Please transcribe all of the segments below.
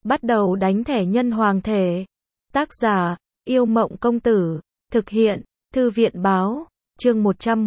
Bắt đầu đánh thẻ nhân hoàng thể. Tác giả, Yêu Mộng Công Tử. Thực hiện, Thư viện Báo. Chương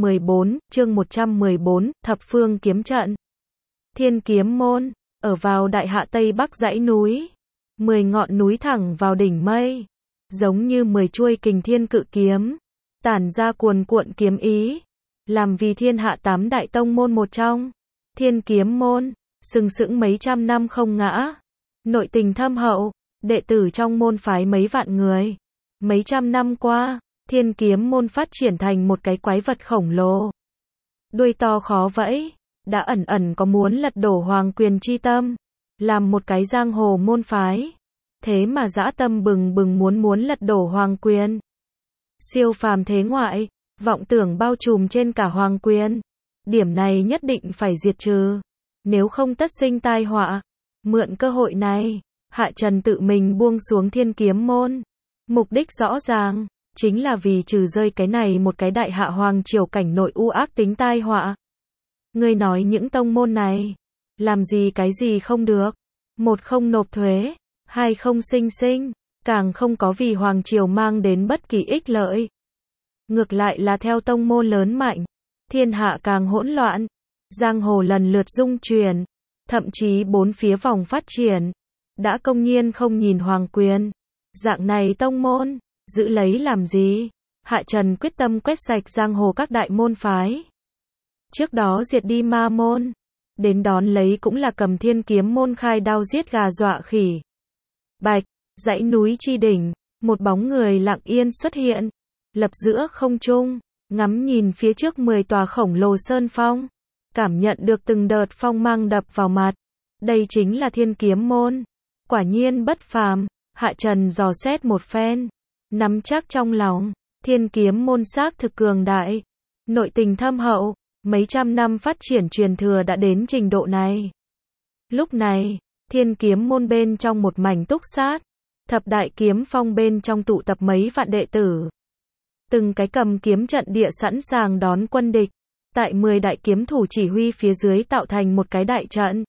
114, Thập Phương Kiếm Trận. Thiên Kiếm Môn, ở vào đại hạ Tây Bắc dãy núi. 10 ngọn núi thẳng vào đỉnh mây. Giống như 10 chuôi kình thiên cự kiếm. Tản ra cuồn cuộn kiếm ý. Làm vì thiên hạ 8 đại tông môn một trong. Thiên Kiếm Môn, sừng sững mấy trăm năm không ngã. Nội tình thâm hậu, đệ tử trong môn phái mấy vạn người. Mấy trăm năm qua, Thiên Kiếm Môn phát triển thành một cái quái vật khổng lồ. Đuôi to khó vẫy, đã ẩn ẩn có muốn lật đổ Hoàng Quyền chi tâm, làm một cái giang hồ môn phái. Thế mà dã tâm bừng bừng muốn lật đổ Hoàng Quyền. Siêu phàm thế ngoại, vọng tưởng bao trùm trên cả Hoàng Quyền. Điểm này nhất định phải diệt trừ, nếu không tất sinh tai họa. Mượn cơ hội này, Hạ Trần tự mình buông xuống Thiên Kiếm Môn. Mục đích rõ ràng, chính là vì trừ rơi cái này một cái đại hạ hoàng triều cảnh nội u ác tính tai họa. Ngươi nói những tông môn này, làm gì cái gì không được. Một không nộp thuế, hai không sinh sinh, càng không có vì hoàng triều mang đến bất kỳ ích lợi. Ngược lại là theo tông môn lớn mạnh, thiên hạ càng hỗn loạn, giang hồ lần lượt dung chuyển, thậm chí bốn phía vòng phát triển, đã công nhiên không nhìn Hoàng Quyền. Dạng này tông môn, giữ lấy làm gì? Hạ Trần quyết tâm quét sạch giang hồ các đại môn phái. Trước đó diệt đi ma môn, đến đón lấy cũng là cầm Thiên Kiếm Môn khai đao giết gà dọa khỉ. Bạch, dãy núi chi đỉnh, một bóng người lặng yên xuất hiện, lập giữa không trung, ngắm nhìn phía trước 10 tòa khổng lồ sơn phong, cảm nhận được từng đợt phong mang đập vào mặt. Đây chính là Thiên Kiếm Môn, quả nhiên bất phàm. Hạ Trần dò xét một phen, nắm chắc trong lòng, Thiên Kiếm Môn xác thực cường đại, nội tình thâm hậu, mấy trăm năm phát triển truyền thừa đã đến trình độ này. Lúc này, Thiên Kiếm Môn bên trong một mảnh túc sát, thập đại kiếm phong bên trong tụ tập mấy vạn đệ tử. Từng cái cầm kiếm trận địa sẵn sàng đón quân địch, tại 10 đại kiếm thủ chỉ huy phía dưới tạo thành một cái đại trận.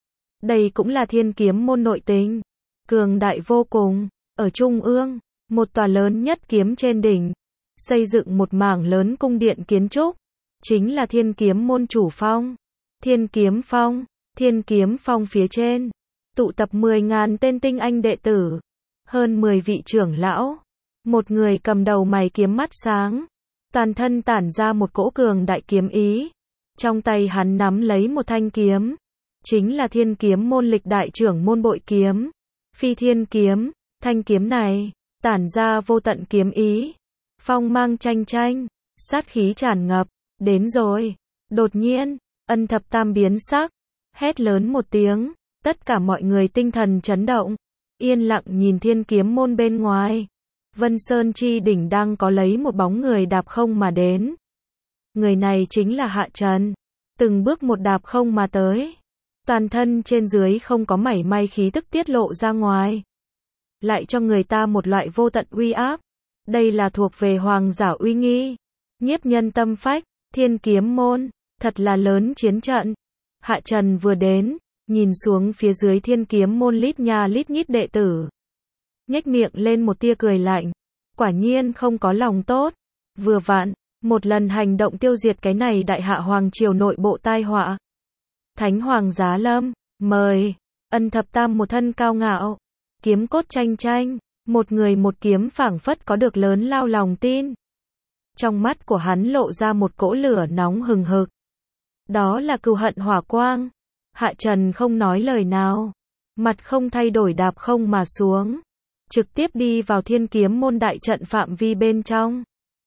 Đây cũng là Thiên Kiếm Môn nội tình, cường đại vô cùng. Ở trung ương, một tòa lớn nhất kiếm trên đỉnh, xây dựng một mảng lớn cung điện kiến trúc, chính là Thiên Kiếm Môn chủ phong. Thiên Kiếm Phong, Thiên Kiếm Phong phía trên, tụ tập 10.000 tên tinh anh đệ tử, hơn 10 vị trưởng lão, một người cầm đầu mày kiếm mắt sáng, toàn thân tản ra một cỗ cường đại kiếm ý, trong tay hắn nắm lấy một thanh kiếm, chính là Thiên Kiếm Môn lịch đại trưởng môn bội kiếm, Phi Thiên Kiếm. Thanh kiếm này, tản ra vô tận kiếm ý, phong mang chanh chanh, sát khí tràn ngập. Đến rồi. Đột nhiên, Ân Thập Tam biến sắc, hét lớn một tiếng, tất cả mọi người tinh thần chấn động, yên lặng nhìn Thiên Kiếm Môn bên ngoài. Vân Sơn chi đỉnh đang có lấy một bóng người đạp không mà đến. Người này chính là Hạ Trần, từng bước một đạp không mà tới. Toàn thân trên dưới không có mảy may khí tức tiết lộ ra ngoài, lại cho người ta một loại vô tận uy áp. Đây là thuộc về hoàng giả uy nghi, nhiếp nhân tâm phách. Thiên Kiếm Môn, thật là lớn chiến trận. Hạ Trần vừa đến, nhìn xuống phía dưới Thiên Kiếm Môn lít nha lít nhít đệ tử, nhếch miệng lên một tia cười lạnh. Quả nhiên không có lòng tốt. Vừa vặn, một lần hành động tiêu diệt cái này đại hạ hoàng triều nội bộ tai họa. Thánh Hoàng Giá Lâm, mời. Ân Thập Tam một thân cao ngạo, kiếm cốt chanh chanh, một người một kiếm phảng phất có được lớn lao lòng tin. Trong mắt của hắn lộ ra một cỗ lửa nóng hừng hực. Đó là cừu hận hỏa quang. Hạ Trần không nói lời nào, mặt không thay đổi đạp không mà xuống, trực tiếp đi vào Thiên Kiếm Môn đại trận phạm vi bên trong.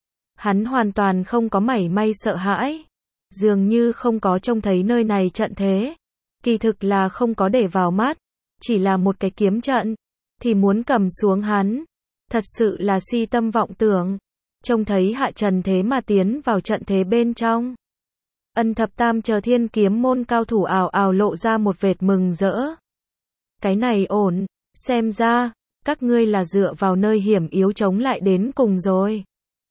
Hắn hoàn toàn không có mảy may sợ hãi, dường như không có trông thấy nơi này trận thế. Kỳ thực là không có để vào mắt, chỉ là một cái kiếm trận, thì muốn cầm xuống hắn. Thật sự là si tâm vọng tưởng. Trông thấy Hạ Trần thế mà tiến vào trận thế bên trong. Ân Thập Tam chờ Thiên Kiếm Môn cao thủ ào ào lộ ra một vệt mừng rỡ. Cái này ổn, xem ra, các ngươi là dựa vào nơi hiểm yếu chống lại đến cùng rồi.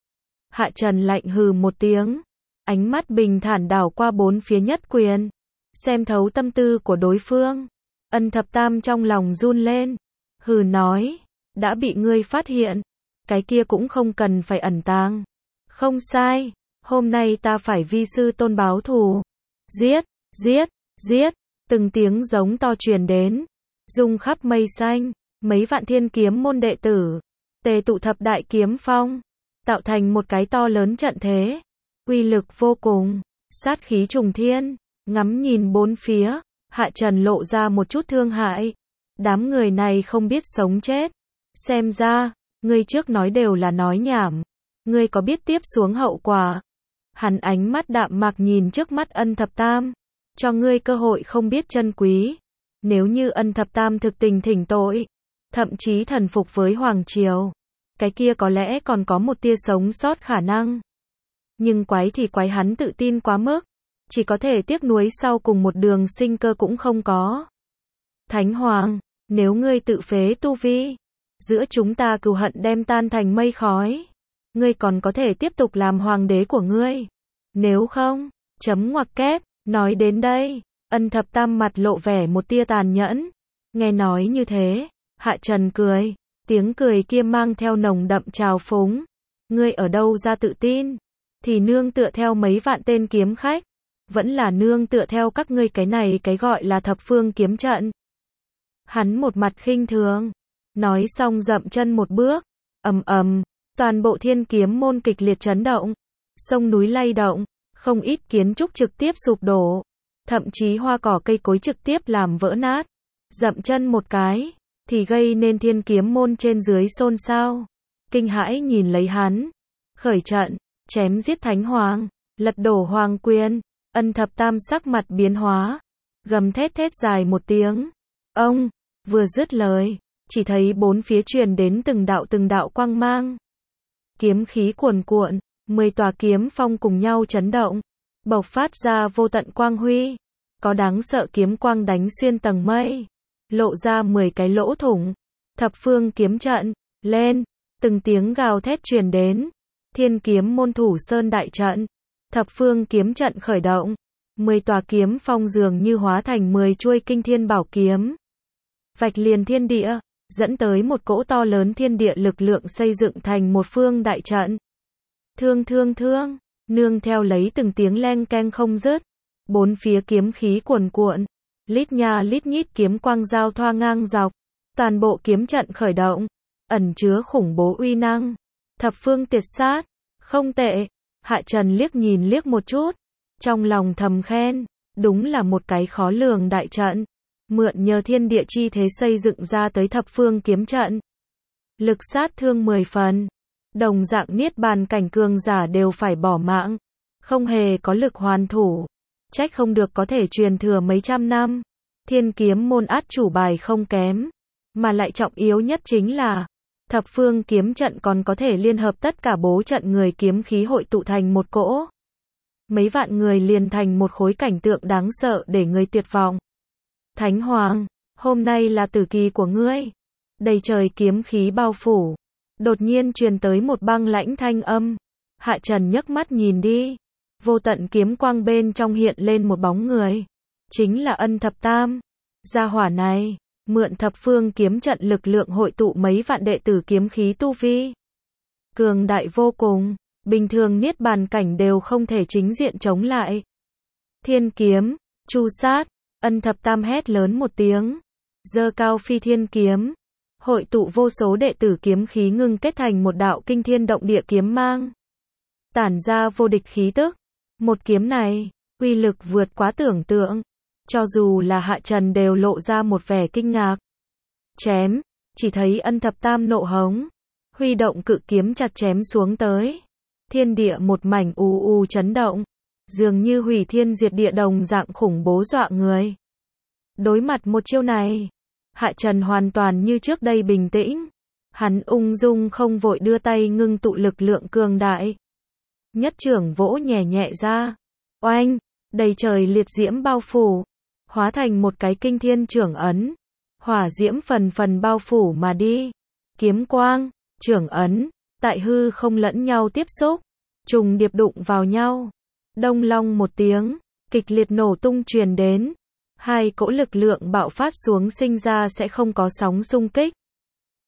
Hạ Trần lạnh hừ một tiếng, ánh mắt bình thản đảo qua bốn phía nhất quyền, xem thấu tâm tư của đối phương. Ân Thập Tam trong lòng run lên, hừ nói, đã bị ngươi phát hiện, cái kia cũng không cần phải ẩn tàng. Không sai, hôm nay ta phải vi sư tôn báo thù. Giết, giết, giết, từng tiếng giống to truyền đến, rung khắp mây xanh, mấy vạn thiên kiếm môn đệ tử, tề tụ thập đại kiếm phong, tạo thành một cái to lớn trận thế, uy lực vô cùng, sát khí trùng thiên, ngắm nhìn bốn phía, Hạ Trần lộ ra một chút thương hại. Đám người này không biết sống chết. Xem ra, ngươi trước nói đều là nói nhảm. Ngươi có biết tiếp xuống hậu quả? Hắn ánh mắt đạm mạc nhìn trước mắt Ân Thập Tam. Cho ngươi cơ hội không biết trân quý. Nếu như Ân Thập Tam thực tình thỉnh tội, thậm chí thần phục với Hoàng Triều, cái kia có lẽ còn có một tia sống sót khả năng. Nhưng quái thì quái hắn tự tin quá mức. Chỉ có thể tiếc nuối sau cùng một đường sinh cơ cũng không có. Thánh Hoàng, nếu ngươi tự phế tu vi, giữa chúng ta cừu hận đem tan thành mây khói, ngươi còn có thể tiếp tục làm hoàng đế của ngươi. Nếu không, chấm ngoặc kép, nói đến đây, Ân Thập Tam mặt lộ vẻ một tia tàn nhẫn. Nghe nói như thế, Hạ Trần cười, tiếng cười kia mang theo nồng đậm trào phúng. Ngươi ở đâu ra tự tin? Thì nương tựa theo mấy vạn tên kiếm khách, vẫn là nương tựa theo các ngươi cái này cái gọi là thập phương kiếm trận. Hắn một mặt khinh thường, nói xong dậm chân một bước, ầm ầm, toàn bộ thiên kiếm môn kịch liệt chấn động, sông núi lay động, không ít kiến trúc trực tiếp sụp đổ, thậm chí hoa cỏ cây cối trực tiếp làm vỡ nát. Dậm chân một cái, thì gây nên thiên kiếm môn trên dưới xôn xao, kinh hãi nhìn lấy hắn, khởi trận, chém giết Thánh Hoàng, lật đổ hoàng quyền. Ân Thập Tam sắc mặt biến hóa, gầm thét thét dài một tiếng. Ông, vừa dứt lời, chỉ thấy bốn phía truyền đến từng đạo quang mang. Kiếm khí cuồn cuộn, 10 tòa kiếm phong cùng nhau chấn động, bộc phát ra vô tận quang huy. Có đáng sợ kiếm quang đánh xuyên tầng mây, lộ ra 10 cái lỗ thủng. Thập phương kiếm trận, lên, từng tiếng gào thét truyền đến. Thiên kiếm môn thủ sơn đại trận. Thập phương kiếm trận khởi động, 10 tòa kiếm phong dường như hóa thành 10 chuôi kinh thiên bảo kiếm. Vạch liền thiên địa, dẫn tới một cỗ to lớn thiên địa lực lượng xây dựng thành một phương đại trận. Thương thương thương, nương theo lấy từng tiếng leng keng không dứt. Bốn phía kiếm khí cuồn cuộn, lít nha lít nhít kiếm quang giao thoa ngang dọc. Toàn bộ kiếm trận khởi động, ẩn chứa khủng bố uy năng. Thập phương tiệt sát, không tệ. Hạ Trần liếc nhìn liếc một chút, trong lòng thầm khen, đúng là một cái khó lường đại trận, mượn nhờ thiên địa chi thế xây dựng ra tới thập phương kiếm trận. Lực sát thương 10 phần, đồng dạng niết bàn cảnh cường giả đều phải bỏ mạng, không hề có lực hoàn thủ, trách không được có thể truyền thừa mấy trăm năm. Thiên kiếm môn át chủ bài không kém, mà lại trọng yếu nhất chính là thập phương kiếm trận còn có thể liên hợp tất cả bố trận người kiếm khí hội tụ thành một cỗ. Mấy vạn người liền thành một khối cảnh tượng đáng sợ để người tuyệt vọng. Thánh Hoàng, hôm nay là tử kỳ của ngươi. Đầy trời kiếm khí bao phủ. Đột nhiên truyền tới một băng lãnh thanh âm. Hạ Trần nhấc mắt nhìn đi. Vô tận kiếm quang bên trong hiện lên một bóng người. Chính là Ân Thập Tam. Gia hỏa này mượn thập phương kiếm trận lực lượng hội tụ mấy vạn đệ tử kiếm khí tu vi. Cường đại vô cùng, bình thường niết bàn cảnh đều không thể chính diện chống lại. Thiên kiếm, chu sát, Ân Thập Tam hét lớn một tiếng, giơ cao phi thiên kiếm, hội tụ vô số đệ tử kiếm khí ngưng kết thành một đạo kinh thiên động địa kiếm mang. Tản ra vô địch khí tức, một kiếm này, uy lực vượt quá tưởng tượng. Cho dù là Hạ Trần đều lộ ra một vẻ kinh ngạc. Chém, chỉ thấy Ân Thập Tam nộ hống, huy động cự kiếm chặt chém xuống tới. Thiên địa một mảnh u u chấn động, dường như hủy thiên diệt địa đồng dạng khủng bố dọa người. Đối mặt một chiêu này, Hạ Trần hoàn toàn như trước đây bình tĩnh. Hắn ung dung không vội đưa tay ngưng tụ lực lượng cường đại. Nhất chưởng vỗ nhẹ nhẹ ra. Oanh, đầy trời liệt diễm bao phủ, hóa thành một cái kinh thiên chưởng ấn. Hỏa diễm phần phần bao phủ mà đi. Kiếm quang, chưởng ấn, tại hư không lẫn nhau tiếp xúc, trùng điệp đụng vào nhau. Đông long một tiếng, kịch liệt nổ tung truyền đến. Hai cỗ lực lượng bạo phát xuống sinh ra sẽ không có sóng xung kích.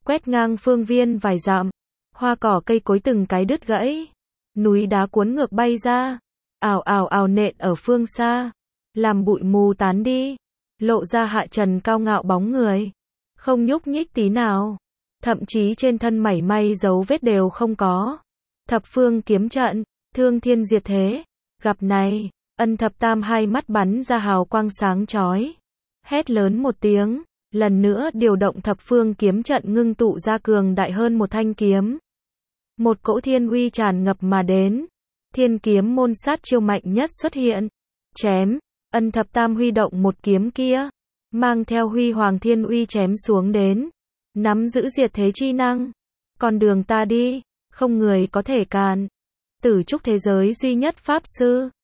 quét ngang phương viên vài dặm, hoa cỏ cây cối từng cái đứt gãy, núi đá cuốn ngược bay ra, ào ào ào nện ở phương xa, làm bụi mù tán đi, lộ ra Hạ Trần cao ngạo bóng người, không nhúc nhích tí nào, thậm chí trên thân mảy may dấu vết đều không có. Thập phương kiếm trận, thương thiên diệt thế, gặp này, Ân Thập Tam hai mắt bắn ra hào quang sáng chói, hét lớn một tiếng, lần nữa điều động thập phương kiếm trận ngưng tụ ra cường đại hơn một thanh kiếm. Một cỗ thiên uy tràn ngập mà đến, thiên kiếm môn sát chiêu mạnh nhất xuất hiện, chém, Ân Thập Tam huy động một kiếm kia, mang theo huy hoàng thiên uy chém xuống đến, nắm giữ diệt thế chi năng, con đường ta đi, không người có thể cản, Tử Trúc thế giới duy nhất pháp sư,